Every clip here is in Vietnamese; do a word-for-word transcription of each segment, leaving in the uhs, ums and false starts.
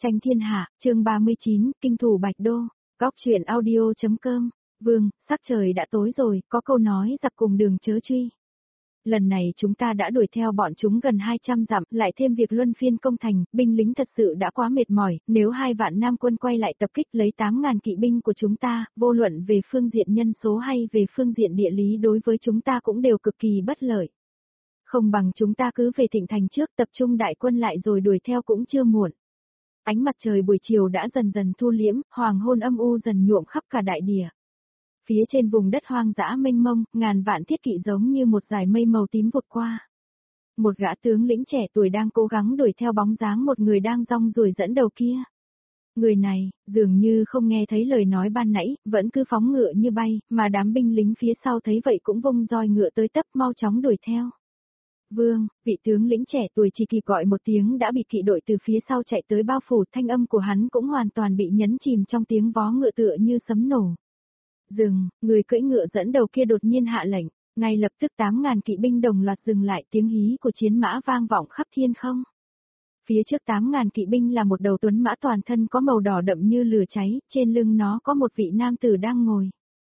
Tranh thiên hạ, chương ba mươi chín, kinh thủ Bạch Đô, góc truyện audio.com, vương, sắc trời đã tối rồi, có câu nói giặc cùng đường chớ truy. Lần này chúng ta đã đuổi theo bọn chúng gần hai trăm dặm, lại thêm việc luân phiên công thành, binh lính thật sự đã quá mệt mỏi, nếu hai vạn Nam quân quay lại tập kích lấy tám ngàn kỵ binh của chúng ta, vô luận về phương diện nhân số hay về phương diện địa lý đối với chúng ta cũng đều cực kỳ bất lợi. Không bằng chúng ta cứ về Thịnh Thành trước, tập trung đại quân lại rồi đuổi theo cũng chưa muộn. Ánh mặt trời buổi chiều đã dần dần thu liễm, hoàng hôn âm u dần nhuộm khắp cả đại địa. Phía trên vùng đất hoang dã mênh mông, ngàn vạn thiết kỵ giống như một dải mây màu tím vụt qua. Một gã tướng lĩnh trẻ tuổi đang cố gắng đuổi theo bóng dáng một người đang rong ruổi dẫn đầu kia. Người này, dường như không nghe thấy lời nói ban nãy, vẫn cứ phóng ngựa như bay, mà đám binh lính phía sau thấy vậy cũng vung roi ngựa tới tấp mau chóng đuổi theo. Vương, vị tướng lĩnh trẻ tuổi chỉ kịp gọi một tiếng đã bị kỵ đội từ phía sau chạy tới bao phủ, thanh âm của hắn cũng hoàn toàn bị nhấn chìm trong tiếng vó ngựa tựa như sấm nổ. Dừng, người cưỡi ngựa dẫn đầu kia đột nhiên hạ lệnh, ngay lập tức tám ngàn kỵ binh đồng loạt dừng lại, tiếng hí của chiến mã vang vọng khắp thiên không. Phía trước tám ngàn kỵ binh là một đầu tuấn mã toàn thân có màu đỏ đậm như lửa cháy, trên lưng nó có một vị nam tử đang ngồi.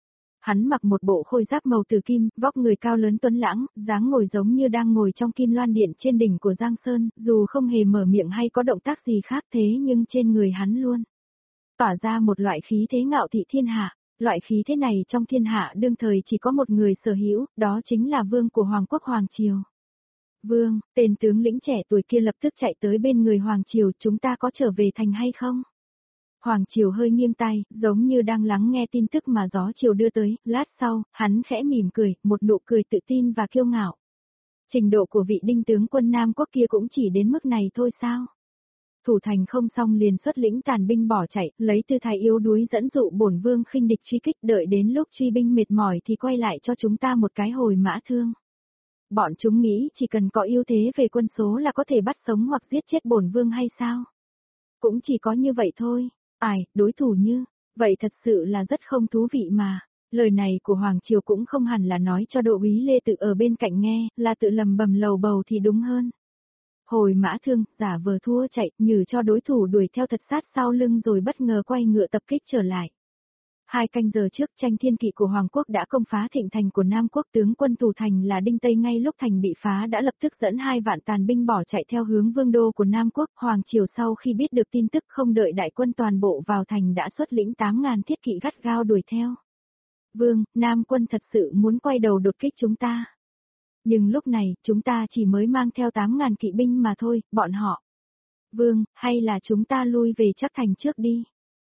Hắn mặc một bộ khôi giáp màu tử kim, vóc người cao lớn tuấn lãng, dáng ngồi giống như đang ngồi trong kim loan điện trên đỉnh của Giang Sơn, dù không hề mở miệng hay có động tác gì khác thế nhưng trên người hắn luôn tỏa ra một loại khí thế ngạo thị thiên hạ. Loại khí thế này trong thiên hạ đương thời chỉ có một người sở hữu, đó chính là vương của Hoàng quốc Hoàng Triều. Vương, tên tướng lĩnh trẻ tuổi kia lập tức chạy tới bên người Hoàng Triều, chúng ta có trở về thành hay không? Hoàng Triều hơi nghiêng tai, giống như đang lắng nghe tin tức mà gió chiều đưa tới, lát sau, hắn khẽ mỉm cười, một nụ cười tự tin và kiêu ngạo. Trình độ của vị đinh tướng quân Nam quốc kia cũng chỉ đến mức này thôi sao? Thủ thành không xong liền xuất lĩnh tàn binh bỏ chạy, lấy tư thái yếu đuối dẫn dụ bổn vương khinh địch truy kích, đợi đến lúc truy binh mệt mỏi thì quay lại cho chúng ta một cái hồi mã thương. Bọn chúng nghĩ chỉ cần có ưu thế về quân số là có thể bắt sống hoặc giết chết bổn vương hay sao? Cũng chỉ có như vậy thôi. Ai, đối thủ như, vậy thật sự là rất không thú vị mà. Lời này của Hoàng Triều cũng không hẳn là nói cho Đỗ úy Lê Tự ở bên cạnh nghe, là tự lầm bầm lầu bầu thì đúng hơn. Hồi mã thương, giả vờ thua chạy, nhử cho đối thủ đuổi theo thật sát sau lưng rồi bất ngờ quay ngựa tập kích trở lại. Hai canh giờ trước, tranh thiên kỵ của Hoàng quốc đã công phá Thịnh Thành của Nam quốc, tướng quân thủ thành là Đinh Tây ngay lúc thành bị phá đã lập tức dẫn hai vạn tàn binh bỏ chạy theo hướng vương đô của Nam quốc. Hoàng Triều sau khi biết được tin tức không đợi đại quân toàn bộ vào thành đã xuất lĩnh tám ngàn thiết kỵ gắt gao đuổi theo. Vương, Nam quân thật sự muốn quay đầu đột kích chúng ta. Nhưng lúc này, chúng ta chỉ mới mang theo tám ngàn kỵ binh mà thôi, bọn họ. Vương, hay là chúng ta lui về Trắc Thành trước đi.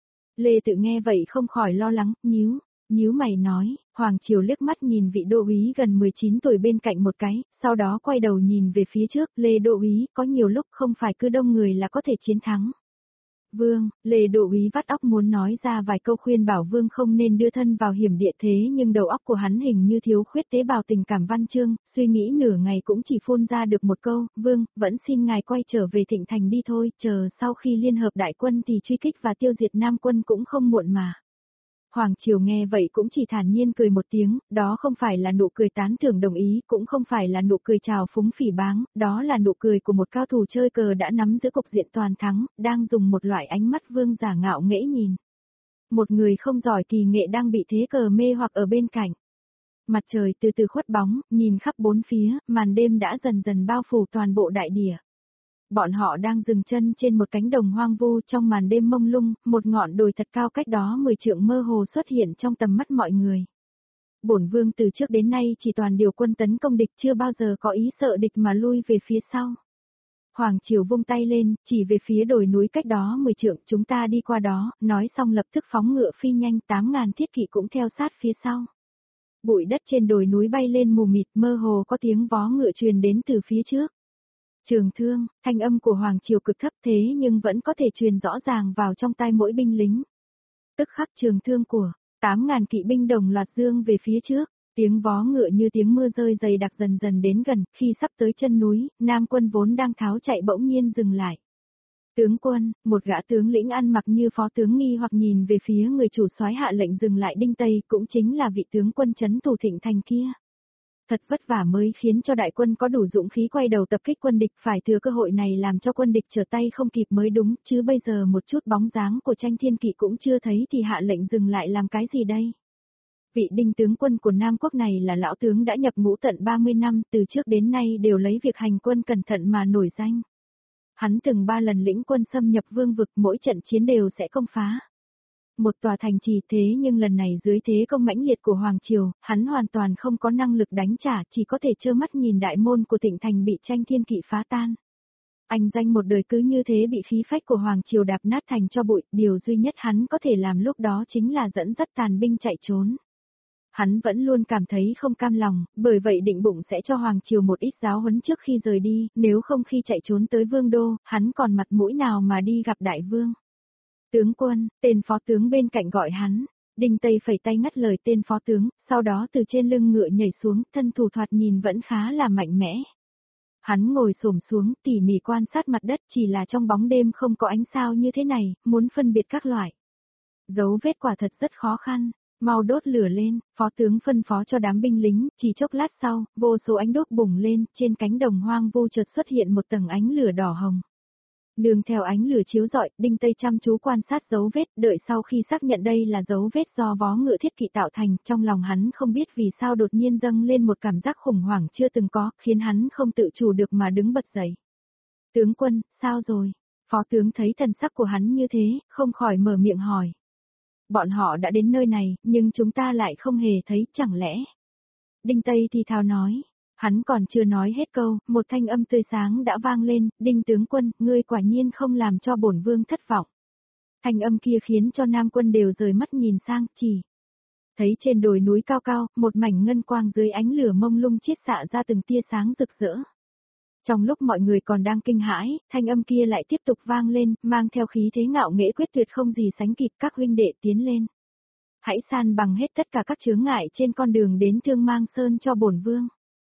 Lê Tự nghe vậy không khỏi lo lắng, nhíu, nhíu mày nói, Hoàng Triều liếc mắt nhìn vị đô úy gần mười chín tuổi bên cạnh một cái, sau đó quay đầu nhìn về phía trước, Lê đô úy, có nhiều lúc không phải cứ đông người là có thể chiến thắng. Vương, Lê đô úy vắt óc muốn nói ra vài câu khuyên bảo Vương không nên đưa thân vào hiểm địa thế nhưng đầu óc của hắn hình như thiếu khuyết tế bào tình cảm văn chương, suy nghĩ nửa ngày cũng chỉ phun ra được một câu, Vương, vẫn xin ngài quay trở về Thịnh Thành đi thôi, chờ sau khi liên hợp đại quân thì truy kích và tiêu diệt Nam quân cũng không muộn mà. Hoàng Triều nghe vậy cũng chỉ thản nhiên cười một tiếng, đó không phải là nụ cười tán thưởng đồng ý, cũng không phải là nụ cười chào phúng phỉ báng, đó là nụ cười của một cao thủ chơi cờ đã nắm giữ cục diện toàn thắng, đang dùng một loại ánh mắt vương giả ngạo nghễ nhìn. Một người không giỏi kỳ nghệ đang bị thế cờ mê hoặc ở bên cạnh. Mặt trời từ từ khuất bóng, nhìn khắp bốn phía, màn đêm đã dần dần bao phủ toàn bộ đại địa. Bọn họ đang dừng chân trên một cánh đồng hoang vu trong màn đêm mông lung, một ngọn đồi thật cao cách đó mười trượng mơ hồ xuất hiện trong tầm mắt mọi người. Bổn vương từ trước đến nay chỉ toàn điều quân tấn công địch, chưa bao giờ có ý sợ địch mà lui về phía sau. Hoàng Triều vung tay lên, chỉ về phía đồi núi cách đó mười trượng, chúng ta đi qua đó, nói xong lập tức phóng ngựa phi nhanh, tám ngàn thiết kỵ cũng theo sát phía sau. Bụi đất trên đồi núi bay lên mù mịt, mơ hồ có tiếng vó ngựa truyền đến từ phía trước. Trường thương, thanh âm của Hoàng Triều cực thấp thế nhưng vẫn có thể truyền rõ ràng vào trong tai mỗi binh lính. Tức khắc trường thương của tám ngàn kỵ binh đồng loạt dương về phía trước, tiếng vó ngựa như tiếng mưa rơi dày đặc dần dần đến gần, khi sắp tới chân núi, Nam quân vốn đang tháo chạy bỗng nhiên dừng lại. Tướng quân, một gã tướng lĩnh ăn mặc như phó tướng nghi hoặc nhìn về phía người chủ soái hạ lệnh dừng lại Đinh Tây, cũng chính là vị tướng quân trấn thủ Thịnh Thành kia. Thật vất vả mới khiến cho đại quân có đủ dũng khí quay đầu tập kích quân địch, phải thừa cơ hội này làm cho quân địch trở tay không kịp mới đúng, chứ bây giờ một chút bóng dáng của Tranh Thiên Kỵ cũng chưa thấy thì hạ lệnh dừng lại làm cái gì đây? Vị Đinh tướng quân của Nam Quốc này là lão tướng đã nhập ngũ tận ba mươi năm, từ trước đến nay đều lấy việc hành quân cẩn thận mà nổi danh. Hắn từng ba lần lĩnh quân xâm nhập vương vực, mỗi trận chiến đều sẽ công phá một tòa thành trì, thế nhưng lần này dưới thế công mãnh liệt của Hoàng Triều, hắn hoàn toàn không có năng lực đánh trả, chỉ có thể trơ mắt nhìn đại môn của Thịnh Thành bị Tranh Thiên Kỵ phá tan. Anh danh một đời cứ như thế bị khí phách của Hoàng Triều đạp nát thành cho bụi, điều duy nhất hắn có thể làm lúc đó chính là dẫn dắt tàn binh chạy trốn. Hắn vẫn luôn cảm thấy không cam lòng, bởi vậy định bụng sẽ cho Hoàng Triều một ít giáo huấn trước khi rời đi, nếu không khi chạy trốn tới Vương Đô, hắn còn mặt mũi nào mà đi gặp Đại Vương. Tướng quân, tên phó tướng bên cạnh gọi hắn. Đinh Tây phẩy tay ngắt lời tên phó tướng, sau đó từ trên lưng ngựa nhảy xuống, thân thủ thoạt nhìn vẫn khá là mạnh mẽ. Hắn ngồi xổm xuống, tỉ mỉ quan sát mặt đất, chỉ là trong bóng đêm không có ánh sao như thế này, muốn phân biệt các loại dấu vết quả thật rất khó khăn. Mau đốt lửa lên, phó tướng phân phó cho đám binh lính, chỉ chốc lát sau, vô số ánh đốt bùng lên, trên cánh đồng hoang vu chợt xuất hiện một tầng ánh lửa đỏ hồng. Nương theo ánh lửa chiếu rọi, Đinh Tây chăm chú quan sát dấu vết, đợi sau khi xác nhận đây là dấu vết do vó ngựa thiết kỵ tạo thành, trong lòng hắn không biết vì sao đột nhiên dâng lên một cảm giác khủng hoảng chưa từng có, khiến hắn không tự chủ được mà đứng bật dậy. Tướng quân, sao rồi? Phó tướng thấy thần sắc của hắn như thế, không khỏi mở miệng hỏi. Bọn họ đã đến nơi này, nhưng chúng ta lại không hề thấy, chẳng lẽ? Đinh Tây thì thào nói. Hắn còn chưa nói hết câu, một thanh âm tươi sáng đã vang lên, Đinh tướng quân, ngươi quả nhiên không làm cho bổn vương thất vọng. Thanh âm kia khiến cho Nam quân đều rời mắt nhìn sang, chỉ thấy trên đồi núi cao cao, một mảnh ngân quang dưới ánh lửa mông lung chiết xạ ra từng tia sáng rực rỡ. Trong lúc mọi người còn đang kinh hãi, thanh âm kia lại tiếp tục vang lên, mang theo khí thế ngạo nghễ quyết tuyệt không gì sánh kịp, các huynh đệ tiến lên. Hãy san bằng hết tất cả các chướng ngại trên con đường đến Thương Mang Sơn cho bổn vương.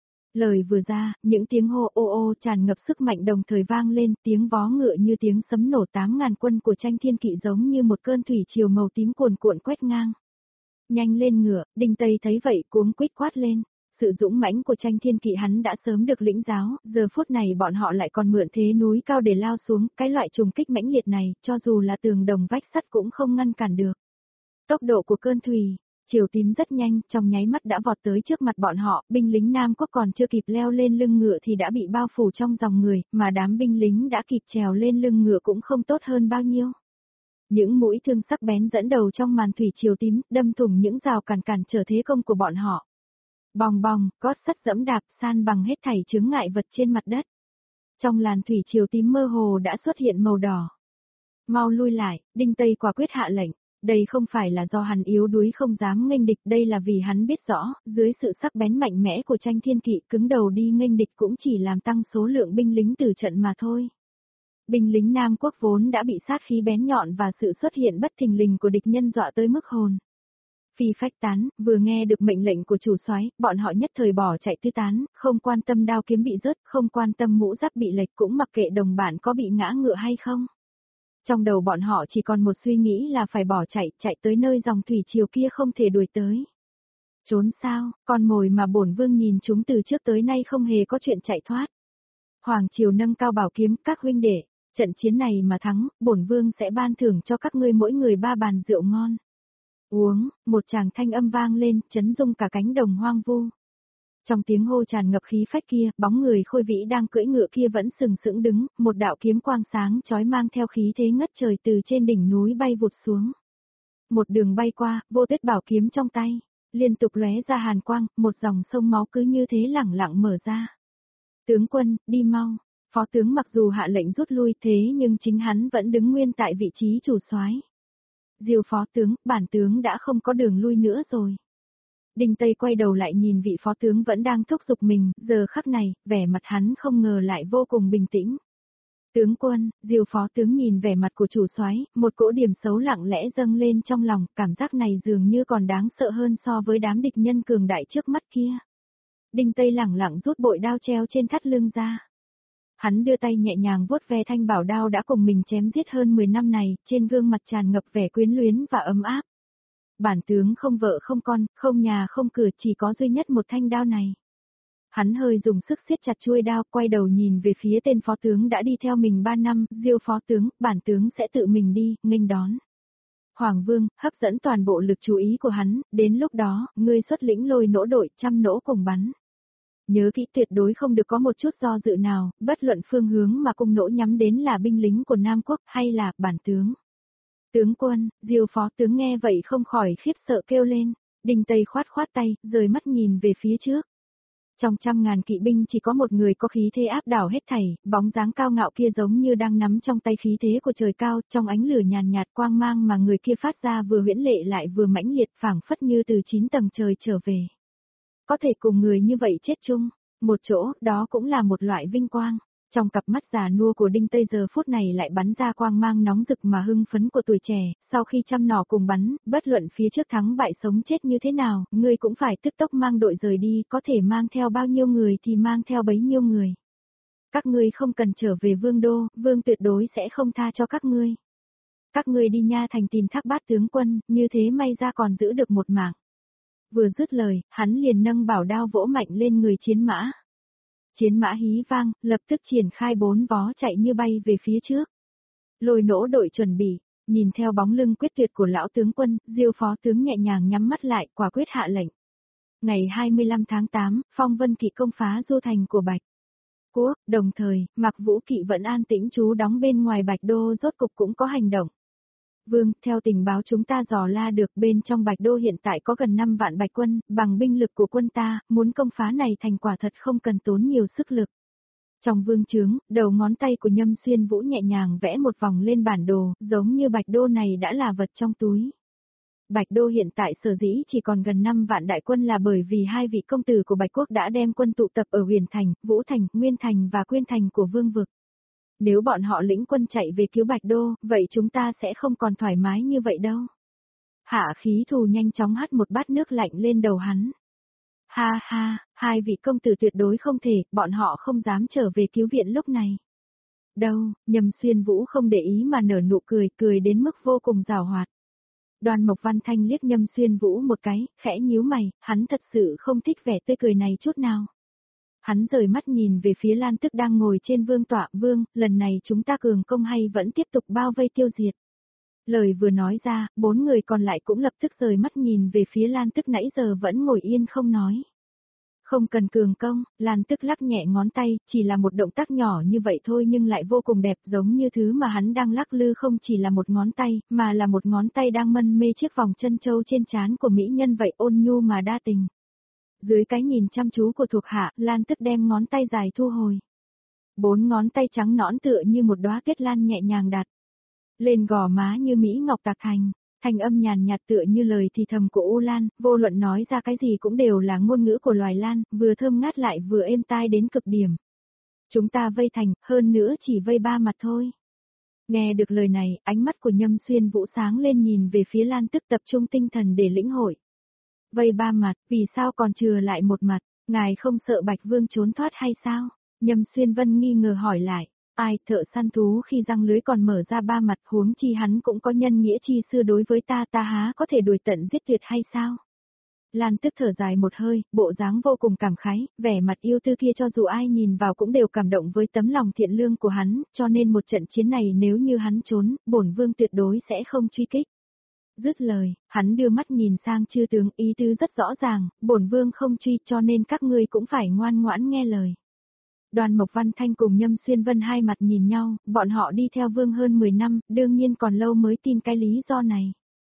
Lời vừa ra, những tiếng hô ô ô tràn ngập sức mạnh đồng thời vang lên, tiếng vó ngựa như tiếng sấm nổ, tám ngàn quân của Tranh Thiên Kỵ giống như một cơn thủy triều màu tím cuồn cuộn quét ngang. Nhanh lên ngựa, Đinh Tây thấy vậy cuống quýt quát lên. Sự dũng mãnh của Tranh Thiên Kỵ hắn đã sớm được lĩnh giáo, giờ phút này bọn họ lại còn mượn thế núi cao để lao xuống, cái loại trùng kích mãnh liệt này, cho dù là tường đồng vách sắt cũng không ngăn cản được. Tốc độ của cơn thủy triều tím rất nhanh, trong nháy mắt đã vọt tới trước mặt bọn họ, binh lính Nam Quốc còn chưa kịp leo lên lưng ngựa thì đã bị bao phủ trong dòng người, mà đám binh lính đã kịp trèo lên lưng ngựa cũng không tốt hơn bao nhiêu. Những mũi thương sắc bén dẫn đầu trong màn thủy triều tím, đâm thủng những rào cản cản trở thế công của bọn họ. Bòng bòng, gót sắt dẫm đạp san bằng hết thảy chướng ngại vật trên mặt đất. Trong làn thủy triều tím mơ hồ đã xuất hiện màu đỏ. Mau lui lại, Đinh Tây quả quyết hạ lệnh. Đây không phải là do hắn yếu đuối không dám nghênh địch, đây là vì hắn biết rõ, dưới sự sắc bén mạnh mẽ của Tranh Thiên Kỵ, cứng đầu đi nghênh địch cũng chỉ làm tăng số lượng binh lính tử trận mà thôi. Binh lính Nam Quốc vốn đã bị sát khí bén nhọn và sự xuất hiện bất thình lình của địch nhân dọa tới mức hồn phi phách tán, vừa nghe được mệnh lệnh của chủ soái, bọn họ nhất thời bỏ chạy tứ tán, không quan tâm đao kiếm bị rớt, không quan tâm mũ giáp bị lệch, cũng mặc kệ đồng bạn có bị ngã ngựa hay không. Trong đầu bọn họ chỉ còn một suy nghĩ là phải bỏ chạy, chạy tới nơi dòng thủy triều kia không thể đuổi tới. Trốn sao, con mồi mà bổn vương nhìn chúng từ trước tới nay không hề có chuyện chạy thoát. Hoàng Triều nâng cao bảo kiếm, các huynh đệ, trận chiến này mà thắng, bổn vương sẽ ban thưởng cho các ngươi mỗi người ba bàn rượu ngon. Uống, một tràng thanh âm vang lên, chấn rung cả cánh đồng hoang vu. Trong tiếng hô tràn ngập khí phách kia, bóng người khôi vĩ đang cưỡi ngựa kia vẫn sừng sững đứng, một đạo kiếm quang sáng chói mang theo khí thế ngất trời từ trên đỉnh núi bay vụt xuống. Một đường bay qua, vô tết bảo kiếm trong tay, liên tục lóe ra hàn quang, một dòng sông máu cứ như thế lẳng lặng mở ra. Tướng quân, đi mau. Phó tướng mặc dù hạ lệnh rút lui thế nhưng chính hắn vẫn đứng nguyên tại vị trí chủ soái. Diêu phó tướng, bản tướng đã không có đường lui nữa rồi. Đinh Tây quay đầu lại nhìn vị phó tướng vẫn đang thúc giục mình, giờ khắc này, vẻ mặt hắn không ngờ lại vô cùng bình tĩnh. Tướng quân, Diêu phó tướng nhìn vẻ mặt của chủ soái, một cỗ điểm xấu lặng lẽ dâng lên trong lòng, cảm giác này dường như còn đáng sợ hơn so với đám địch nhân cường đại trước mắt kia. Đinh Tây lẳng lặng rút bội đao treo trên thắt lưng ra. Hắn đưa tay nhẹ nhàng vuốt ve thanh bảo đao đã cùng mình chém giết hơn mười năm này, trên gương mặt tràn ngập vẻ quyến luyến và ấm áp. Bản tướng không vợ không con, không nhà không cửa, chỉ có duy nhất một thanh đao này. Hắn hơi dùng sức siết chặt chuôi đao, quay đầu nhìn về phía tên phó tướng đã đi theo mình ba năm, Diêu phó tướng, bản tướng sẽ tự mình đi, nghênh đón. Hoàng Vương, hấp dẫn toàn bộ lực chú ý của hắn, đến lúc đó, ngươi xuất lĩnh lôi nỗ đội, trăm nỗ cùng bắn. Nhớ kỹ tuyệt đối không được có một chút do dự nào, bất luận phương hướng mà cung nỗ nhắm đến là binh lính của Nam Quốc hay là bản tướng. Tướng quân, Diêu phó tướng nghe vậy không khỏi khiếp sợ kêu lên. Đinh Tây khoát khoát tay, rời mắt nhìn về phía trước. Trong trăm ngàn kỵ binh chỉ có một người có khí thế áp đảo hết thảy, bóng dáng cao ngạo kia giống như đang nắm trong tay khí thế của trời cao, trong ánh lửa nhàn nhạt quang mang mà người kia phát ra vừa huyễn lệ lại vừa mãnh liệt phảng phất như từ chín tầng trời trở về. Có thể cùng người như vậy chết chung, một chỗ, đó cũng là một loại vinh quang. Trong cặp mắt già nua của Đinh Tây giờ phút này lại bắn ra quang mang nóng rực mà hưng phấn của tuổi trẻ, sau khi trăm nỏ cùng bắn, bất luận phía trước thắng bại sống chết như thế nào, ngươi cũng phải tức tốc mang đội rời đi, có thể mang theo bao nhiêu người thì mang theo bấy nhiêu người. Các ngươi không cần trở về vương đô, vương tuyệt đối sẽ không tha cho các ngươi. Các ngươi đi Nha Thành tìm Thác Bát tướng quân, như thế may ra còn giữ được một mạng. Vừa dứt lời, hắn liền nâng bảo đao vỗ mạnh lên người chiến mã. Chiến mã hí vang, lập tức triển khai bốn vó chạy như bay về phía trước. Lôi nỗ đội chuẩn bị, nhìn theo bóng lưng quyết tuyệt của lão tướng quân, Diêu phó tướng nhẹ nhàng nhắm mắt lại, quả quyết hạ lệnh. Ngày hai mươi lăm tháng tám, Phong Vân Kỵ công phá du thành của Bạch Quốc, đồng thời, Mạc Vũ Kỵ vẫn an tĩnh trú đóng bên ngoài Bạch Đô rốt cục cũng có hành động. Vương, theo tình báo chúng ta dò la được bên trong Bạch Đô hiện tại có gần năm vạn bạch quân, bằng binh lực của quân ta, muốn công phá này thành quả thật không cần tốn nhiều sức lực. Trong vương trướng, đầu ngón tay của Nhâm Xuyên Vũ nhẹ nhàng vẽ một vòng lên bản đồ, giống như Bạch Đô này đã là vật trong túi. Bạch Đô hiện tại sở dĩ chỉ còn gần năm vạn đại quân là bởi vì hai vị công tử của Bạch Quốc đã đem quân tụ tập ở Huyền Thành, Vũ Thành, Nguyên Thành và Quyên Thành của vương vực. Nếu bọn họ lĩnh quân chạy về cứu Bạch Đô, vậy chúng ta sẽ không còn thoải mái như vậy đâu. Hạ Khí Thù nhanh chóng hắt một bát nước lạnh lên đầu hắn. Ha ha, hai vị công tử tuyệt đối không thể, bọn họ không dám trở về cứu viện lúc này. Đâu, Nhâm Xuyên Vũ không để ý mà nở nụ cười, cười đến mức vô cùng giàu hoạt. Đoàn Mộc Văn Thanh liếc Nhâm Xuyên Vũ một cái, khẽ nhíu mày, hắn thật sự không thích vẻ tươi cười này chút nào. Hắn rời mắt nhìn về phía Lan Tức đang ngồi trên vương tọa, vương, lần này chúng ta cường công hay vẫn tiếp tục bao vây tiêu diệt. Lời vừa nói ra, bốn người còn lại cũng lập tức rời mắt nhìn về phía Lan Tức nãy giờ vẫn ngồi yên không nói. Không cần cường công, Lan Tức lắc nhẹ ngón tay, chỉ là một động tác nhỏ như vậy thôi nhưng lại vô cùng đẹp, giống như thứ mà hắn đang lắc lư không chỉ là một ngón tay, mà là một ngón tay đang mân mê chiếc vòng chân châu trên trán của mỹ nhân vậy, ôn nhu mà đa tình. Dưới cái nhìn chăm chú của thuộc hạ, Lan Tức đem ngón tay dài thu hồi. Bốn ngón tay trắng nõn tựa như một đóa tuyết lan nhẹ nhàng đặt lên gò má như mỹ ngọc tạc thành. Thanh âm nhàn nhạt tựa như lời thì thầm của U Lan, vô luận nói ra cái gì cũng đều là ngôn ngữ của loài lan, vừa thơm ngát lại vừa êm tai đến cực điểm. Chúng ta vây thành, hơn nữa chỉ vây ba mặt thôi. Nghe được lời này, ánh mắt của Nhâm Xuyên Vũ sáng lên nhìn về phía Lan Tức tập trung tinh thần để lĩnh hội. Vây ba mặt, vì sao còn chừa lại một mặt, ngài không sợ Bạch Vương trốn thoát hay sao? Nhâm Xuyên Vân nghi ngờ hỏi lại. Ai, thợ săn thú khi răng lưới còn mở ra ba mặt, huống chi hắn cũng có nhân nghĩa chi xưa đối với ta, ta há có thể đuổi tận giết tuyệt hay sao? Lan Tức thở dài một hơi, bộ dáng vô cùng cảm khái, vẻ mặt yêu tư kia cho dù ai nhìn vào cũng đều cảm động với tấm lòng thiện lương của hắn, cho nên một trận chiến này nếu như hắn trốn, bổn vương tuyệt đối sẽ không truy kích. Dứt lời, hắn đưa mắt nhìn sang chư tướng, ý tứ rất rõ ràng, bổn vương không truy cho nên các ngươi cũng phải ngoan ngoãn nghe lời. Đoàn Mộc Văn Thanh cùng Nhâm Xuyên Vân hai mặt nhìn nhau, bọn họ đi theo vương hơn mười năm, đương nhiên còn lâu mới tin cái lý do này.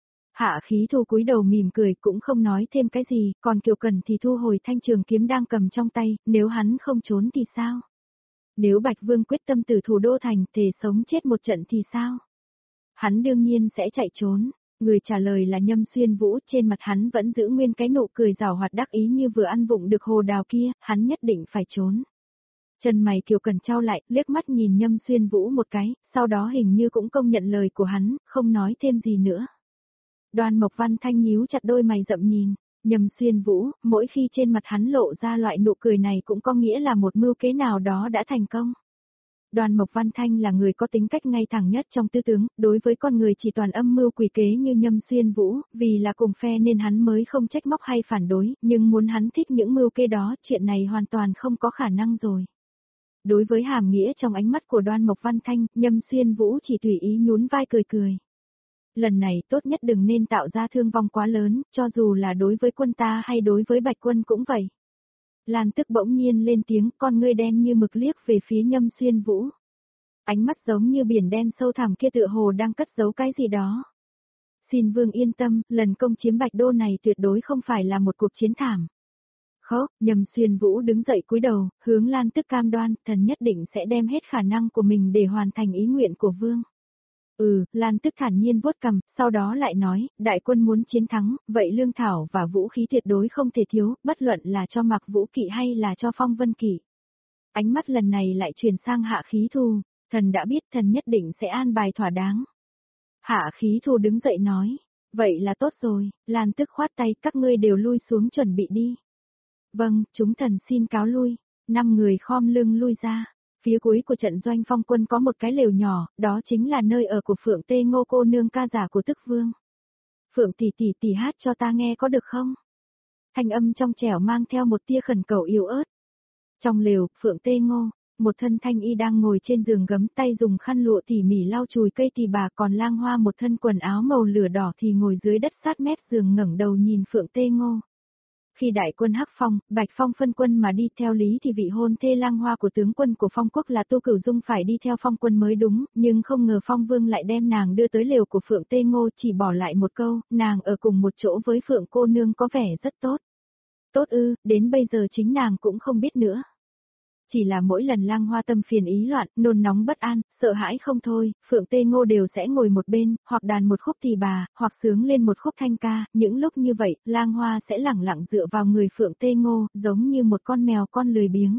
Hạ Khí Thù cúi đầu mỉm cười cũng không nói thêm cái gì, còn Kiều Cẩn thì thu hồi thanh trường kiếm đang cầm trong tay, nếu hắn không trốn thì sao? Nếu Bạch Vương quyết tâm từ thủ đô thành thề sống chết một trận thì sao? Hắn đương nhiên sẽ chạy trốn. Người trả lời là Nhâm Xuyên Vũ, trên mặt hắn vẫn giữ nguyên cái nụ cười giảo hoạt đắc ý như vừa ăn vụng được hồ đào kia, hắn nhất định phải trốn. Chân mày Kiều Cẩn trao lại, liếc mắt nhìn Nhâm Xuyên Vũ một cái, sau đó hình như cũng công nhận lời của hắn, không nói thêm gì nữa. Đoàn Mộc Văn Thanh nhíu chặt đôi mày rậm nhìn, Nhâm Xuyên Vũ, mỗi khi trên mặt hắn lộ ra loại nụ cười này cũng có nghĩa là một mưu kế nào đó đã thành công. Đoan Mộc Văn Thanh là người có tính cách ngay thẳng nhất trong tư tướng, đối với con người chỉ toàn âm mưu quỷ kế như Nhâm Xuyên Vũ, vì là cùng phe nên hắn mới không trách móc hay phản đối, nhưng muốn hắn thích những mưu kê đó, chuyện này hoàn toàn không có khả năng rồi. Đối với hàm nghĩa trong ánh mắt của Đoan Mộc Văn Thanh, Nhâm Xuyên Vũ chỉ tùy ý nhún vai cười cười. Lần này tốt nhất đừng nên tạo ra thương vong quá lớn, cho dù là đối với quân ta hay đối với Bạch quân cũng vậy. Lan Tức bỗng nhiên lên tiếng, con ngươi đen như mực liếc về phía Nhâm Xuyên Vũ. Ánh mắt giống như biển đen sâu thẳm kia tựa hồ đang cất giấu cái gì đó. Xin vương yên tâm, lần công chiếm Bạch Đô này tuyệt đối không phải là một cuộc chiến thảm. Khóc, Nhâm Xuyên Vũ đứng dậy cúi đầu, hướng Lan Tức cam đoan, thần nhất định sẽ đem hết khả năng của mình để hoàn thành ý nguyện của vương. Ừ, Lan Tức thản nhiên vuốt cằm, sau đó lại nói, đại quân muốn chiến thắng, vậy lương thảo và vũ khí tuyệt đối không thể thiếu, bất luận là cho Mặc Vũ Kỵ hay là cho Phong Vân Kỵ. Ánh mắt lần này lại chuyển sang Hạ Khí Thù, thần đã biết thần nhất định sẽ an bài thỏa đáng. Hạ Khí Thù đứng dậy nói, vậy là tốt rồi, Lan Tức khoát tay, các ngươi đều lui xuống chuẩn bị đi. Vâng, chúng thần xin cáo lui, năm người khom lưng lui ra. Phía cuối của trận doanh phong quân có một cái lều nhỏ, đó chính là nơi ở của Phượng Tê Ngô cô nương ca giả của Tức Vương. Phượng tỷ tỷ tỷ hát cho ta nghe có được không? Thanh âm trong trẻo mang theo một tia khẩn cầu yếu ớt. Trong lều, Phượng Tê Ngô, một thân thanh y đang ngồi trên giường gấm tay dùng khăn lụa tỉ mỉ lau chùi cây tỳ bà, còn Lang Hoa một thân quần áo màu lửa đỏ thì ngồi dưới đất sát mép giường ngẩng đầu nhìn Phượng Tê Ngô. Khi đại quân Hắc Phong, Bạch Phong phân quân mà đi theo lý thì vị hôn thê Lang Hoa của tướng quân của Phong quốc là Tô Cửu Dung phải đi theo Phong quân mới đúng, nhưng không ngờ Phong Vương lại đem nàng đưa tới lều của Phượng Tê Ngô, chỉ bỏ lại một câu, nàng ở cùng một chỗ với Phượng cô nương có vẻ rất tốt. Tốt ư, đến bây giờ chính nàng cũng không biết nữa. Chỉ là mỗi lần Lang Hoa tâm phiền ý loạn, nôn nóng bất an, sợ hãi không thôi, Phượng Tê Ngô đều sẽ ngồi một bên, hoặc đàn một khúc tỳ bà, hoặc sướng lên một khúc thanh ca, những lúc như vậy, Lang Hoa sẽ lẳng lặng dựa vào người Phượng Tê Ngô, giống như một con mèo con lười biếng.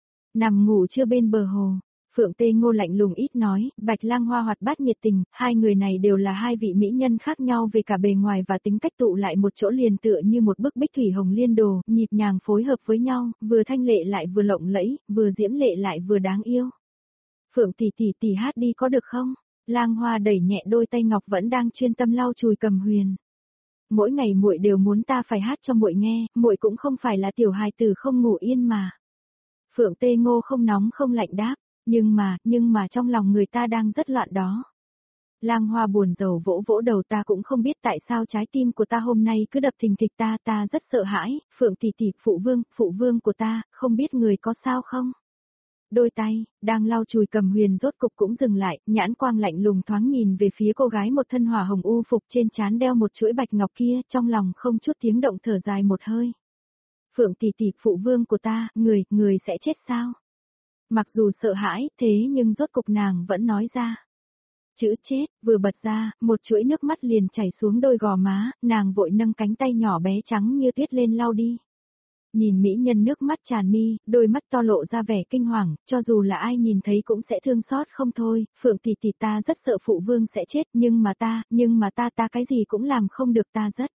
Nằm ngủ chưa bên bờ hồ. Phượng Tê Ngô lạnh lùng ít nói, Bạch Lang Hoa hoạt bát nhiệt tình, hai người này đều là hai vị mỹ nhân khác nhau về cả bề ngoài và tính cách, tụ lại một chỗ liền tựa như một bức bích thủy hồng liên đồ, nhịp nhàng phối hợp với nhau, vừa thanh lệ lại vừa lộng lẫy, vừa diễm lệ lại vừa đáng yêu. Phượng tỷ tỷ tỷ hát đi có được không? Lang Hoa đẩy nhẹ đôi tay ngọc vẫn đang chuyên tâm lau chùi cầm huyền. Mỗi ngày muội đều muốn ta phải hát cho muội nghe, muội cũng không phải là tiểu hài tử không ngủ yên mà. Phượng Tê Ngô không nóng không lạnh đáp. Nhưng mà, nhưng mà trong lòng người ta đang rất loạn đó. Lang Hoa buồn rầu vỗ vỗ đầu, ta cũng không biết tại sao trái tim của ta hôm nay cứ đập thình thịch, ta ta rất sợ hãi, Phượng tỷ tỷ, phụ vương, phụ vương của ta, không biết người có sao không? Đôi tay, đang lau chùi cầm huyền rốt cục cũng dừng lại, nhãn quang lạnh lùng thoáng nhìn về phía cô gái một thân hỏa hồng u phục trên trán đeo một chuỗi bạch ngọc kia, trong lòng không chút tiếng động thở dài một hơi. Phượng tỷ tỷ, phụ vương của ta, người, người sẽ chết sao? Mặc dù sợ hãi, thế nhưng rốt cục nàng vẫn nói ra. Chữ chết, vừa bật ra, một chuỗi nước mắt liền chảy xuống đôi gò má, nàng vội nâng cánh tay nhỏ bé trắng như tuyết lên lau đi. Nhìn mỹ nhân nước mắt tràn mi, đôi mắt to lộ ra vẻ kinh hoàng, cho dù là ai nhìn thấy cũng sẽ thương xót không thôi, Phượng tỷ tỷ ta rất sợ phụ vương sẽ chết, nhưng mà ta, nhưng mà ta ta cái gì cũng làm không được, ta rất.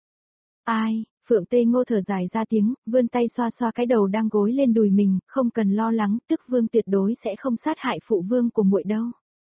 Ai? Phượng Tê Ngô thở dài ra tiếng, vươn tay xoa xoa cái đầu đang gối lên đùi mình, không cần lo lắng, Tức Vương tuyệt đối sẽ không sát hại phụ vương của muội đâu.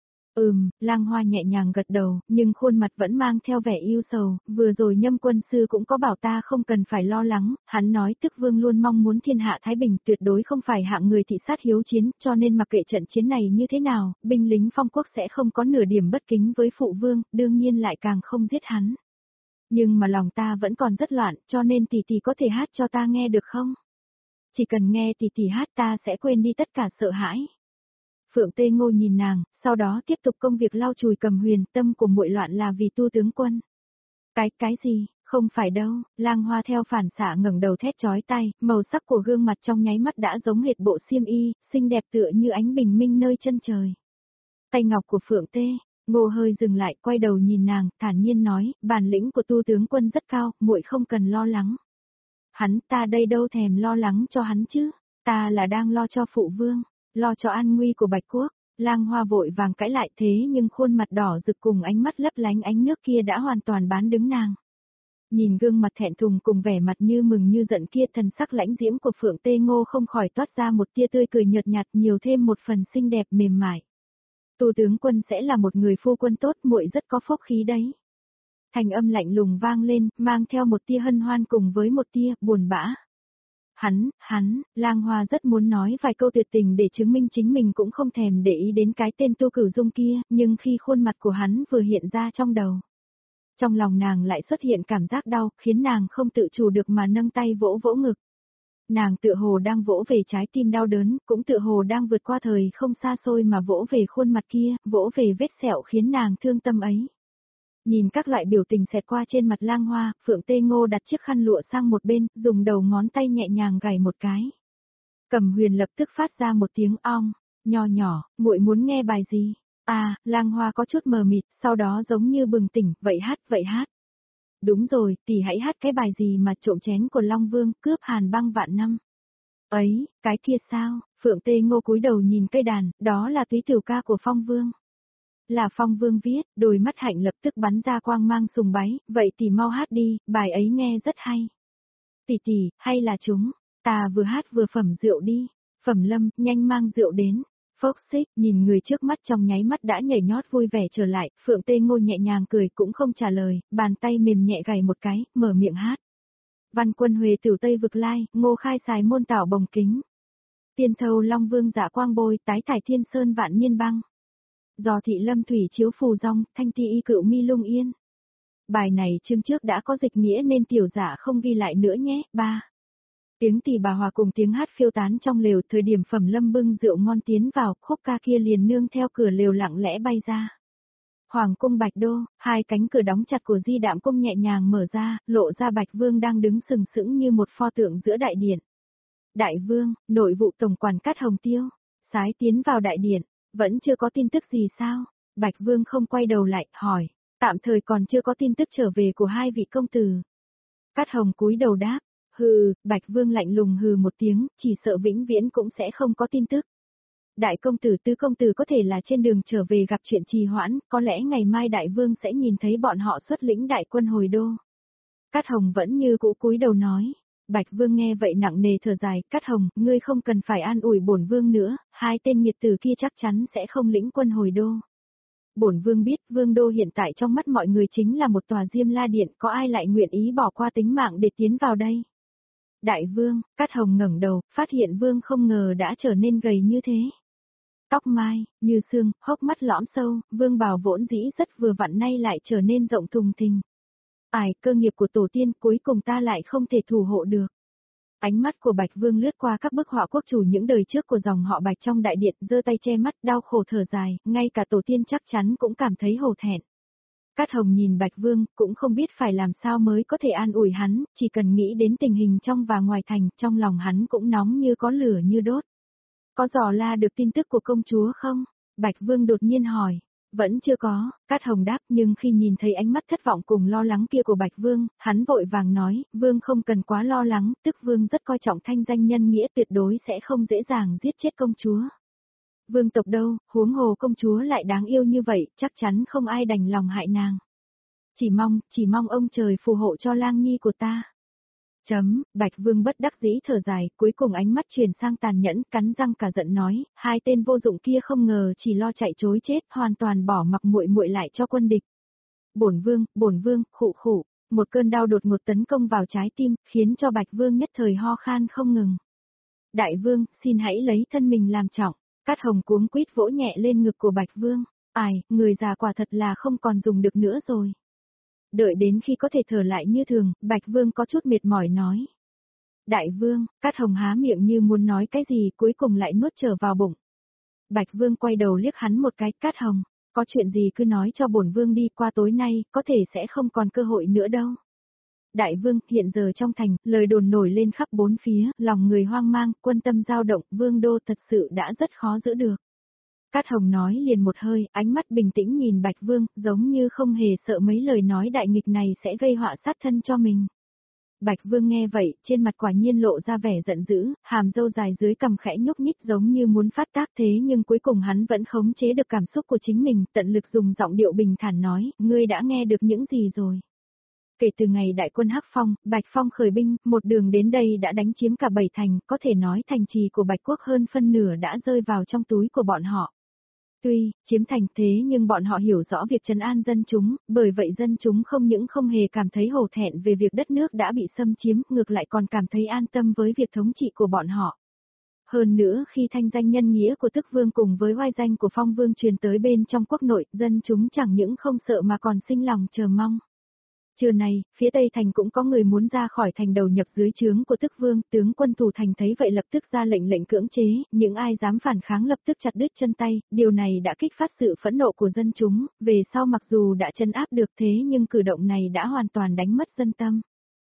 Ừm, Lang Hoa nhẹ nhàng gật đầu, nhưng khuôn mặt vẫn mang theo vẻ yêu sầu, vừa rồi Nhâm quân sư cũng có bảo ta không cần phải lo lắng, hắn nói Tức Vương luôn mong muốn thiên hạ thái bình, tuyệt đối không phải hạng người thị sát hiếu chiến, cho nên mặc kệ trận chiến này như thế nào, binh lính Phong quốc sẽ không có nửa điểm bất kính với phụ vương, đương nhiên lại càng không giết hắn. Nhưng mà lòng ta vẫn còn rất loạn, cho nên tỷ tỷ có thể hát cho ta nghe được không? Chỉ cần nghe tỷ tỷ hát ta sẽ quên đi tất cả sợ hãi. Phượng Tê Ngô nhìn nàng, sau đó tiếp tục công việc lau chùi cầm huyền, tâm của muội loạn là vì Tu tướng quân. Cái, cái gì, không phải đâu, Lang Hoa theo phản xạ ngẩng đầu thét chói tai, màu sắc của gương mặt trong nháy mắt đã giống hệt bộ xiêm y, xinh đẹp tựa như ánh bình minh nơi chân trời. Tay ngọc của Phượng Tê Ngô hơi dừng lại, quay đầu nhìn nàng, thản nhiên nói, bản lĩnh của Tu tướng quân rất cao, muội không cần lo lắng. Hắn, ta đây đâu thèm lo lắng cho hắn chứ, ta là đang lo cho phụ vương, lo cho an nguy của Bạch quốc. Lang Hoa vội vàng cãi lại, thế nhưng khuôn mặt đỏ rực cùng ánh mắt lấp lánh ánh nước kia đã hoàn toàn bán đứng nàng. Nhìn gương mặt thẹn thùng cùng vẻ mặt như mừng như giận kia, thần sắc lãnh diễm của Phượng Tê Ngô không khỏi toát ra một tia tươi cười nhợt nhạt, nhiều thêm một phần xinh đẹp mềm mại. Tu tướng quân sẽ là một người phu quân tốt, muội rất có phúc khí đấy. Thành âm lạnh lùng vang lên, mang theo một tia hân hoan cùng với một tia buồn bã. Hắn, hắn, Lang Hoa rất muốn nói vài câu tuyệt tình để chứng minh chính mình cũng không thèm để ý đến cái tên Tu Cửu Dung kia, nhưng khi khuôn mặt của hắn vừa hiện ra trong đầu. Trong lòng nàng lại xuất hiện cảm giác đau, khiến nàng không tự chủ được mà nâng tay vỗ vỗ ngực. Nàng tựa hồ đang vỗ về trái tim đau đớn, cũng tựa hồ đang vượt qua thời không xa xôi mà vỗ về khuôn mặt kia, vỗ về vết sẹo khiến nàng thương tâm ấy. Nhìn các loại biểu tình xẹt qua trên mặt Lang Hoa, Phượng Tê Ngô đặt chiếc khăn lụa sang một bên, dùng đầu ngón tay nhẹ nhàng gảy một cái. Cẩm Huyền lập tức phát ra một tiếng ong, nho nhỏ, muội muốn nghe bài gì? À, Lang Hoa có chút mờ mịt, sau đó giống như bừng tỉnh, vậy hát, vậy hát. Đúng rồi, tỷ hãy hát cái bài gì mà trộm chén của Long Vương, cướp hàn băng vạn năm. Ấy, cái kia sao? Phượng Tê Ngô cúi đầu nhìn cây đàn, đó là túy tửu ca của Phong Vương. Là Phong Vương viết, đôi mắt hạnh lập tức bắn ra quang mang sùng bái, vậy tỷ mau hát đi, bài ấy nghe rất hay. Tỷ tỷ, hay là chúng, ta vừa hát vừa phẩm rượu đi, Phẩm Lâm, nhanh mang rượu đến. Phốc xích, nhìn người trước mắt trong nháy mắt đã nhảy nhót vui vẻ trở lại, Phượng Tê Ngô nhẹ nhàng cười cũng không trả lời, bàn tay mềm nhẹ gảy một cái, mở miệng hát. Văn quân Huệ Tửu Tây vực lai, Ngô khai xài môn tảo bồng kính. Tiên thâu Long Vương dạ quang bôi, tái thải thiên sơn vạn niên băng. Do thị lâm thủy chiếu phù rong, thanh ti y cựu mi lung yên. Bài này chương trước đã có dịch nghĩa nên tiểu giả không ghi lại nữa nhé. ba. Tiếng tỳ bà hòa cùng tiếng hát phiêu tán trong lều, thời điểm Phẩm Lâm bưng rượu ngon tiến vào, khúc ca kia liền nương theo cửa lều lặng lẽ bay ra. Hoàng cung Bạch Đô, hai cánh cửa đóng chặt của Di Đạm cung nhẹ nhàng mở ra, lộ ra Bạch Vương đang đứng sừng sững như một pho tượng giữa đại điện. Đại Vương, nội vụ tổng quản Cát Hồng Tiêu, sái tiến vào đại điện, vẫn chưa có tin tức gì sao? Bạch Vương không quay đầu lại, hỏi, tạm thời còn chưa có tin tức trở về của hai vị công tử. Cát Hồng cúi đầu đáp. Hừ, Bạch Vương lạnh lùng hừ một tiếng, chỉ sợ vĩnh viễn cũng sẽ không có tin tức. Đại công tử tứ công tử có thể là trên đường trở về gặp chuyện trì hoãn, có lẽ ngày mai Đại Vương sẽ nhìn thấy bọn họ xuất lĩnh đại quân hồi đô. Cát Hồng vẫn như cũ cúi đầu nói. Bạch Vương nghe vậy nặng nề thở dài, Cát Hồng, ngươi không cần phải an ủi bổn Vương nữa, hai tên nghiệt tử kia chắc chắn sẽ không lĩnh quân hồi đô. Bổn Vương biết Vương đô hiện tại trong mắt mọi người chính là một tòa Diêm La Điện, có ai lại nguyện ý bỏ qua tính mạng để tiến vào đây? Đại Vương, Cát Hồng ngẩng đầu, phát hiện Vương không ngờ đã trở nên gầy như thế. Tóc mai, như xương, hốc mắt lõm sâu, Vương bào vốn dĩ rất vừa vặn nay lại trở nên rộng thùng thình. Ai, cơ nghiệp của tổ tiên cuối cùng ta lại không thể thủ hộ được. Ánh mắt của Bạch Vương lướt qua các bức họa quốc chủ những đời trước của dòng họ Bạch trong đại điện, giơ tay che mắt, đau khổ thở dài, ngay cả tổ tiên chắc chắn cũng cảm thấy hổ thẹn. Cát Hồng nhìn Bạch Vương, cũng không biết phải làm sao mới có thể an ủi hắn, chỉ cần nghĩ đến tình hình trong và ngoài thành, trong lòng hắn cũng nóng như có lửa như đốt. Có dò la được tin tức của công chúa không? Bạch Vương đột nhiên hỏi. Vẫn chưa có, Cát Hồng đáp, nhưng khi nhìn thấy ánh mắt thất vọng cùng lo lắng kia của Bạch Vương, hắn vội vàng nói, Vương không cần quá lo lắng, tức Vương rất coi trọng thanh danh nhân nghĩa, tuyệt đối sẽ không dễ dàng giết chết công chúa. Vương tộc đâu, huống hồ công chúa lại đáng yêu như vậy, chắc chắn không ai đành lòng hại nàng. Chỉ mong, chỉ mong ông trời phù hộ cho Lang Nhi của ta. Chấm, Bạch Vương bất đắc dĩ thở dài, cuối cùng ánh mắt chuyển sang tàn nhẫn, cắn răng cả giận nói, hai tên vô dụng kia không ngờ chỉ lo chạy trối chết, hoàn toàn bỏ mặc muội muội lại cho quân địch. Bổn Vương, bổn Vương, khụ khụ, một cơn đau đột ngột tấn công vào trái tim, khiến cho Bạch Vương nhất thời ho khan không ngừng. Đại Vương, xin hãy lấy thân mình làm trọng. Cát Hồng cuống quýt vỗ nhẹ lên ngực của Bạch Vương. Ai, người già quả thật là không còn dùng được nữa rồi. Đợi đến khi có thể thở lại như thường, Bạch Vương có chút mệt mỏi nói. Đại Vương, Cát Hồng há miệng như muốn nói cái gì, cuối cùng lại nuốt trở vào bụng. Bạch Vương quay đầu liếc hắn một cái, Cát Hồng, có chuyện gì cứ nói cho bổn Vương đi, qua tối nay, có thể sẽ không còn cơ hội nữa đâu. Đại Vương, hiện giờ trong thành, lời đồn nổi lên khắp bốn phía, lòng người hoang mang, quân tâm dao động, Vương đô thật sự đã rất khó giữ được. Cát Hồng nói liền một hơi, ánh mắt bình tĩnh nhìn Bạch Vương, giống như không hề sợ mấy lời nói đại nghịch này sẽ gây họa sát thân cho mình. Bạch Vương nghe vậy, trên mặt quả nhiên lộ ra vẻ giận dữ, hàm râu dài dưới cằm khẽ nhúc nhích giống như muốn phát tác, thế nhưng cuối cùng hắn vẫn khống chế được cảm xúc của chính mình, tận lực dùng giọng điệu bình thản nói, ngươi đã nghe được những gì rồi. Kể từ ngày đại quân Hắc Phong, Bạch Phong khởi binh, một đường đến đây đã đánh chiếm cả bảy thành, có thể nói thành trì của Bạch Quốc hơn phân nửa đã rơi vào trong túi của bọn họ. Tuy, chiếm thành thế nhưng bọn họ hiểu rõ việc trấn an dân chúng, bởi vậy dân chúng không những không hề cảm thấy hổ thẹn về việc đất nước đã bị xâm chiếm, ngược lại còn cảm thấy an tâm với việc thống trị của bọn họ. Hơn nữa khi thanh danh nhân nghĩa của Tức Vương cùng với oai danh của Phong Vương truyền tới bên trong quốc nội, dân chúng chẳng những không sợ mà còn sinh lòng chờ mong. Trưa nay, phía Tây Thành cũng có người muốn ra khỏi thành đầu nhập dưới trướng của Tức Vương, tướng quân thủ thành thấy vậy lập tức ra lệnh lệnh cưỡng chế, những ai dám phản kháng lập tức chặt đứt chân tay, điều này đã kích phát sự phẫn nộ của dân chúng, về sau mặc dù đã trấn áp được thế nhưng cử động này đã hoàn toàn đánh mất dân tâm.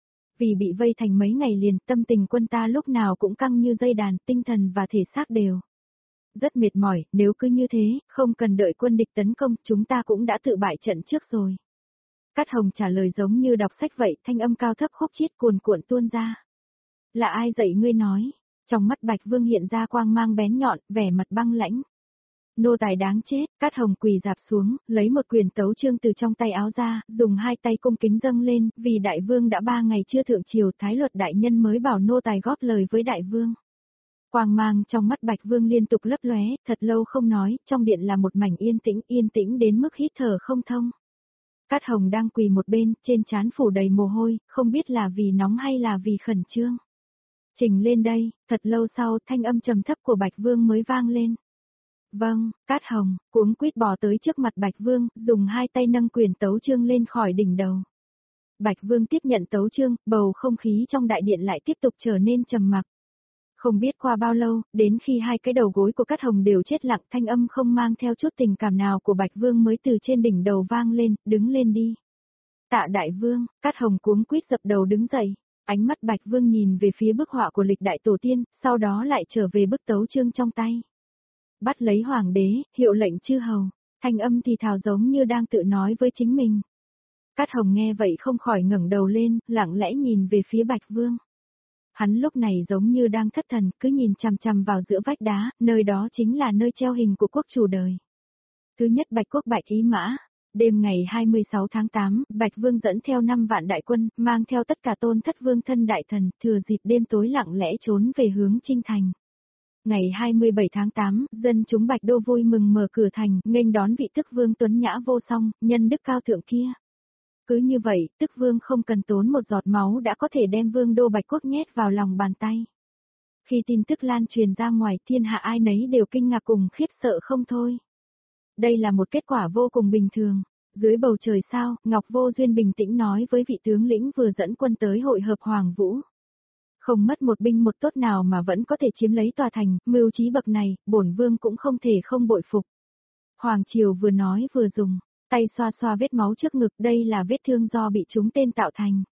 Vì bị vây thành mấy ngày liền, tâm tình quân ta lúc nào cũng căng như dây đàn, tinh thần và thể xác đều rất mệt mỏi, nếu cứ như thế, không cần đợi quân địch tấn công, chúng ta cũng đã tự bại trận trước rồi. Cát Hồng trả lời giống như đọc sách vậy, thanh âm cao thấp khúc chiết cuồn cuộn tuôn ra. Là ai dạy ngươi nói? Trong mắt Bạch Vương hiện ra quang mang bén nhọn, vẻ mặt băng lãnh. Nô tài đáng chết, Cát Hồng quỳ dạp xuống, lấy một quyền tấu chương từ trong tay áo ra, dùng hai tay cung kính dâng lên, vì đại vương đã ba ngày chưa thượng triều, Thái Luật đại nhân mới bảo nô tài góp lời với đại vương. Quang mang trong mắt Bạch Vương liên tục lấp lóe, thật lâu không nói, trong điện là một mảnh yên tĩnh, yên tĩnh đến mức hít thở không thông. Cát Hồng đang quỳ một bên, trên trán phủ đầy mồ hôi, không biết là vì nóng hay là vì khẩn trương. Trình lên đây, thật lâu sau, thanh âm trầm thấp của Bạch Vương mới vang lên. Vâng, Cát Hồng, cuống quýt bò tới trước mặt Bạch Vương, dùng hai tay nâng quyền tấu chương lên khỏi đỉnh đầu. Bạch Vương tiếp nhận tấu chương, bầu không khí trong đại điện lại tiếp tục trở nên trầm mặc. Không biết qua bao lâu, đến khi hai cái đầu gối của Cát Hồng đều chết lặng, thanh âm không mang theo chút tình cảm nào của Bạch Vương mới từ trên đỉnh đầu vang lên, đứng lên đi. Tạ đại vương, Cát Hồng cuống quýt dập đầu đứng dậy, ánh mắt Bạch Vương nhìn về phía bức họa của lịch đại tổ tiên, sau đó lại trở về bức tấu chương trong tay. Bắt lấy hoàng đế, hiệu lệnh chư hầu, thanh âm thì thào giống như đang tự nói với chính mình. Cát Hồng nghe vậy không khỏi ngẩng đầu lên, lặng lẽ nhìn về phía Bạch Vương. Hắn lúc này giống như đang thất thần, cứ nhìn chằm chằm vào giữa vách đá, nơi đó chính là nơi treo hình của quốc chủ đời. Thứ nhất Bạch Quốc Bạch Ý Mã. Đêm ngày hai mươi sáu tháng tám, Bạch Vương dẫn theo năm vạn đại quân, mang theo tất cả tôn thất vương thân đại thần, thừa dịp đêm tối lặng lẽ trốn về hướng Trinh Thành. Ngày hai mươi bảy tháng tám, dân chúng Bạch Đô vui mừng mở cửa thành, nghênh đón vị Tức Vương tuấn nhã vô song, nhân đức cao thượng kia. Cứ như vậy, Tức Vương không cần tốn một giọt máu đã có thể đem Vương đô Bạch Quốc nhét vào lòng bàn tay. Khi tin tức lan truyền ra ngoài, thiên hạ ai nấy đều kinh ngạc cùng khiếp sợ không thôi. Đây là một kết quả vô cùng bình thường. Dưới bầu trời sao, Ngọc Vô Duyên bình tĩnh nói với vị tướng lĩnh vừa dẫn quân tới hội hợp Hoàng Vũ. Không mất một binh một tốt nào mà vẫn có thể chiếm lấy tòa thành, mưu trí bậc này, bổn vương cũng không thể không bội phục. Hoàng Triều vừa nói vừa dùng, tay xoa xoa vết máu trước ngực, đây là vết thương do bị trúng tên tạo thành.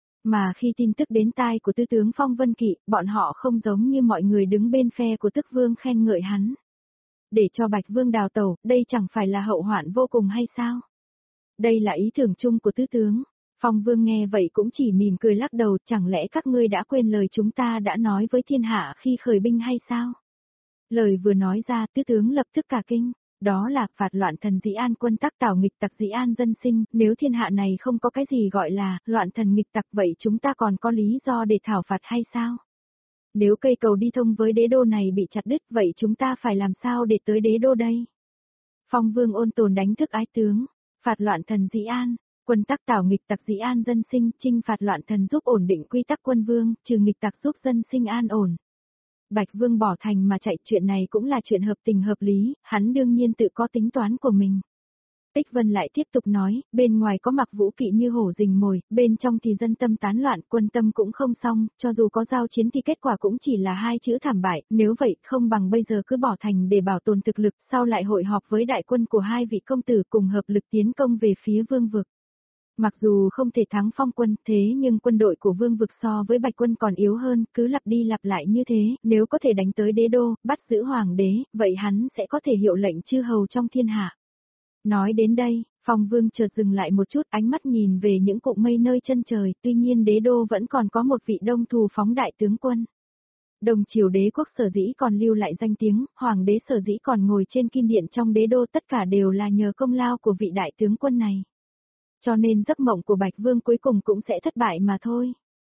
Mà khi tin tức đến tai của tư tướng Phong Vân Kỵ, bọn họ không giống như mọi người đứng bên phe của Tức Vương khen ngợi hắn. Để cho Bạch Vương đào tẩu, đây chẳng phải là hậu hoạn vô cùng hay sao? Đây là ý tưởng chung của tứ tướng. Phong Vương nghe vậy cũng chỉ mỉm cười lắc đầu, chẳng lẽ các ngươi đã quên lời chúng ta đã nói với thiên hạ khi khởi binh hay sao? Lời vừa nói ra, tứ tướng lập tức cả kinh, đó là phạt loạn thần dĩ an quân tắc tảo nghịch tặc dĩ an dân sinh, nếu thiên hạ này không có cái gì gọi là loạn thần nghịch tặc vậy chúng ta còn có lý do để thảo phạt hay sao? Nếu cây cầu đi thông với đế đô này bị chặt đứt vậy chúng ta phải làm sao để tới đế đô đây? Phong Vương ôn tồn đánh thức ái tướng, phạt loạn thần dĩ an, quân tắc tảo nghịch tặc dĩ an dân sinh, chinh phạt loạn thần giúp ổn định quy tắc quân vương, trừ nghịch tặc giúp dân sinh an ổn. Bạch Vương bỏ thành mà chạy, chuyện này cũng là chuyện hợp tình hợp lý, hắn đương nhiên tự có tính toán của mình. Tích Vân lại tiếp tục nói, bên ngoài có mặc vũ kỵ như hổ rình mồi, bên trong thì dân tâm tán loạn, quân tâm cũng không xong, cho dù có giao chiến thì kết quả cũng chỉ là hai chữ thảm bại, nếu vậy không bằng bây giờ cứ bỏ thành để bảo tồn thực lực, sau lại hội họp với đại quân của hai vị công tử cùng hợp lực tiến công về phía vương vực. Mặc dù không thể thắng Phong quân, thế nhưng quân đội của vương vực so với Bạch quân còn yếu hơn, cứ lặp đi lặp lại như thế, nếu có thể đánh tới đế đô, bắt giữ hoàng đế, vậy hắn sẽ có thể hiệu lệnh chư hầu trong thiên hạ. Nói đến đây, Phong Vương chợt dừng lại một chút, ánh mắt nhìn về những cụm mây nơi chân trời, tuy nhiên đế đô vẫn còn có một vị đông thù phóng đại tướng quân. Đồng triều đế quốc sở dĩ còn lưu lại danh tiếng, hoàng đế sở dĩ còn ngồi trên kim điện trong đế đô, tất cả đều là nhờ công lao của vị đại tướng quân này. Cho nên giấc mộng của Bạch Vương cuối cùng cũng sẽ thất bại mà thôi.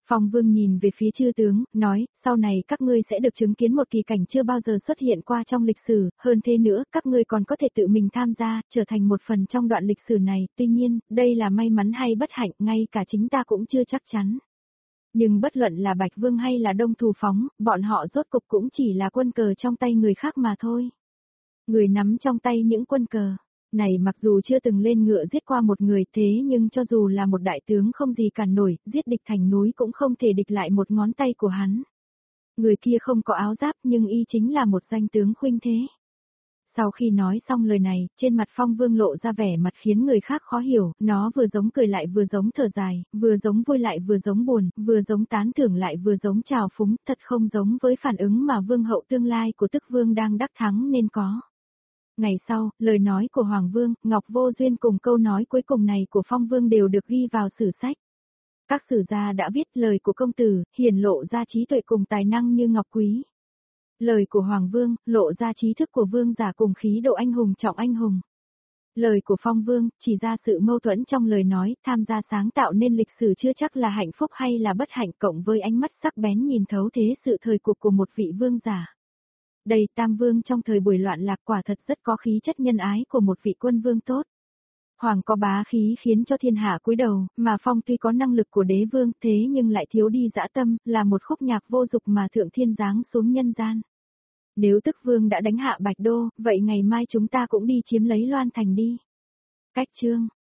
Phong Vương nhìn về phía chư tướng, nói, sau này các ngươi sẽ được chứng kiến một kỳ cảnh chưa bao giờ xuất hiện qua trong lịch sử, hơn thế nữa, các ngươi còn có thể tự mình tham gia, trở thành một phần trong đoạn lịch sử này, tuy nhiên, đây là may mắn hay bất hạnh, ngay cả chính ta cũng chưa chắc chắn. Nhưng bất luận là Bạch Vương hay là Đông Thù Phóng, bọn họ rốt cục cũng chỉ là quân cờ trong tay người khác mà thôi. Người nắm trong tay những quân cờ này mặc dù chưa từng lên ngựa giết qua một người thế nhưng cho dù là một đại tướng không gì cản nổi, giết địch thành núi cũng không thể địch lại một ngón tay của hắn. Người kia không có áo giáp nhưng y chính là một danh tướng khuynh thế. Sau khi nói xong lời này, trên mặt Phong Vương lộ ra vẻ mặt khiến người khác khó hiểu, nó vừa giống cười lại vừa giống thở dài, vừa giống vui lại vừa giống buồn, vừa giống tán thưởng lại vừa giống trào phúng, thật không giống với phản ứng mà Vương hậu tương lai của Tức Vương đang đắc thắng nên có. Ngày sau, lời nói của Hoàng Vương, Ngọc Vô Duyên cùng câu nói cuối cùng này của Phong Vương đều được ghi vào sử sách. Các sử gia đã viết lời của công tử, hiển lộ ra trí tuệ cùng tài năng như ngọc quý. Lời của Hoàng Vương, lộ ra trí thức của vương giả cùng khí độ anh hùng trọng anh hùng. Lời của Phong Vương, chỉ ra sự mâu thuẫn trong lời nói, tham gia sáng tạo nên lịch sử chưa chắc là hạnh phúc hay là bất hạnh cộng với ánh mắt sắc bén nhìn thấu thế sự thời cuộc của một vị vương giả. Đây Tam Vương trong thời buổi loạn lạc quả thật rất có khí chất nhân ái của một vị quân vương tốt. Hoàng có bá khí khiến cho thiên hạ cúi đầu, mà Phong tuy có năng lực của đế vương thế nhưng lại thiếu đi dã tâm, là một khúc nhạc vô dục mà thượng thiên giáng xuống nhân gian. Nếu Tức Vương đã đánh hạ Bạch Đô, vậy ngày mai chúng ta cũng đi chiếm lấy Loan Thành đi. Cách chương